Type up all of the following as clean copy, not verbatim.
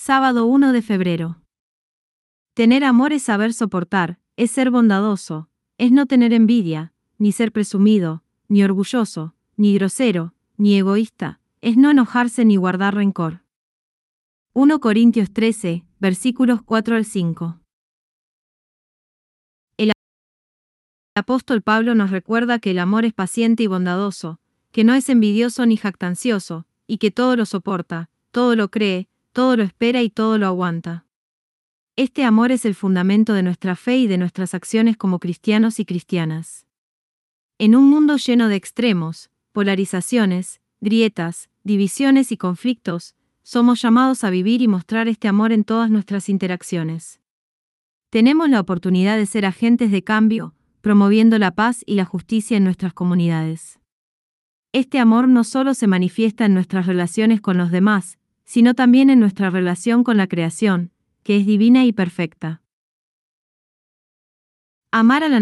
Sábado 1 de febrero. Tener amor es saber soportar, es ser bondadoso, es no tener envidia, ni ser presumido, ni orgulloso, ni grosero, ni egoísta, es no enojarse ni guardar rencor. 1 Corintios 13, versículos 4 al 5. El apóstol Pablo nos recuerda que el amor es paciente y bondadoso, que no es envidioso ni jactancioso, y que todo lo soporta, todo lo cree, todo lo espera y todo lo aguanta. Este amor es el fundamento de nuestra fe y de nuestras acciones como cristianos y cristianas. En un mundo lleno de extremos, polarizaciones, grietas, divisiones y conflictos, somos llamados a vivir y mostrar este amor en todas nuestras interacciones. Tenemos la oportunidad de ser agentes de cambio, promoviendo la paz y la justicia en nuestras comunidades. Este amor no solo se manifiesta en nuestras relaciones con los demás, sino también en nuestra relación con la creación, que es divina y perfecta. Amar a la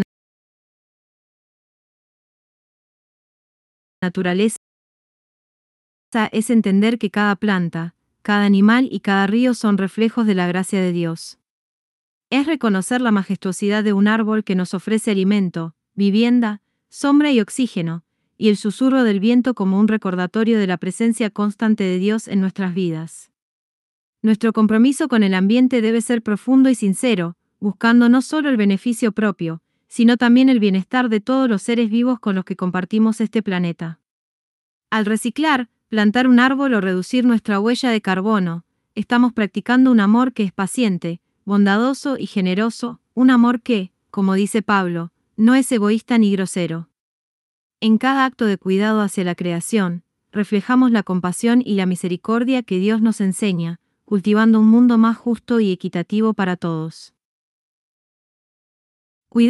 naturaleza es entender que cada planta, cada animal y cada río son reflejos de la gracia de Dios. Es reconocer la majestuosidad de un árbol que nos ofrece alimento, vivienda, sombra y oxígeno, y el susurro del viento como un recordatorio de la presencia constante de Dios en nuestras vidas. Nuestro compromiso con el ambiente debe ser profundo y sincero, buscando no solo el beneficio propio, sino también el bienestar de todos los seres vivos con los que compartimos este planeta. Al reciclar, plantar un árbol o reducir nuestra huella de carbono, estamos practicando un amor que es paciente, bondadoso y generoso, un amor que, como dice Pablo, no es egoísta ni grosero. En cada acto de cuidado hacia la creación, reflejamos la compasión y la misericordia que Dios nos enseña, cultivando un mundo más justo y equitativo para todos. Cuidar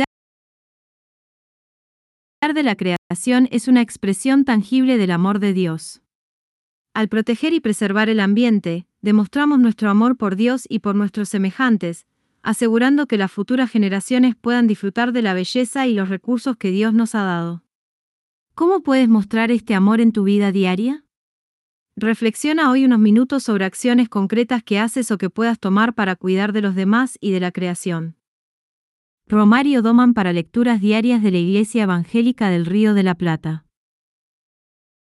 de la creación es una expresión tangible del amor de Dios. Al proteger y preservar el ambiente, demostramos nuestro amor por Dios y por nuestros semejantes, asegurando que las futuras generaciones puedan disfrutar de la belleza y los recursos que Dios nos ha dado. ¿Cómo puedes mostrar este amor en tu vida diaria? Reflexiona hoy unos minutos sobre acciones concretas que haces o que puedas tomar para cuidar de los demás y de la creación. Romario Doman para lecturas diarias de la Iglesia Evangélica del Río de la Plata.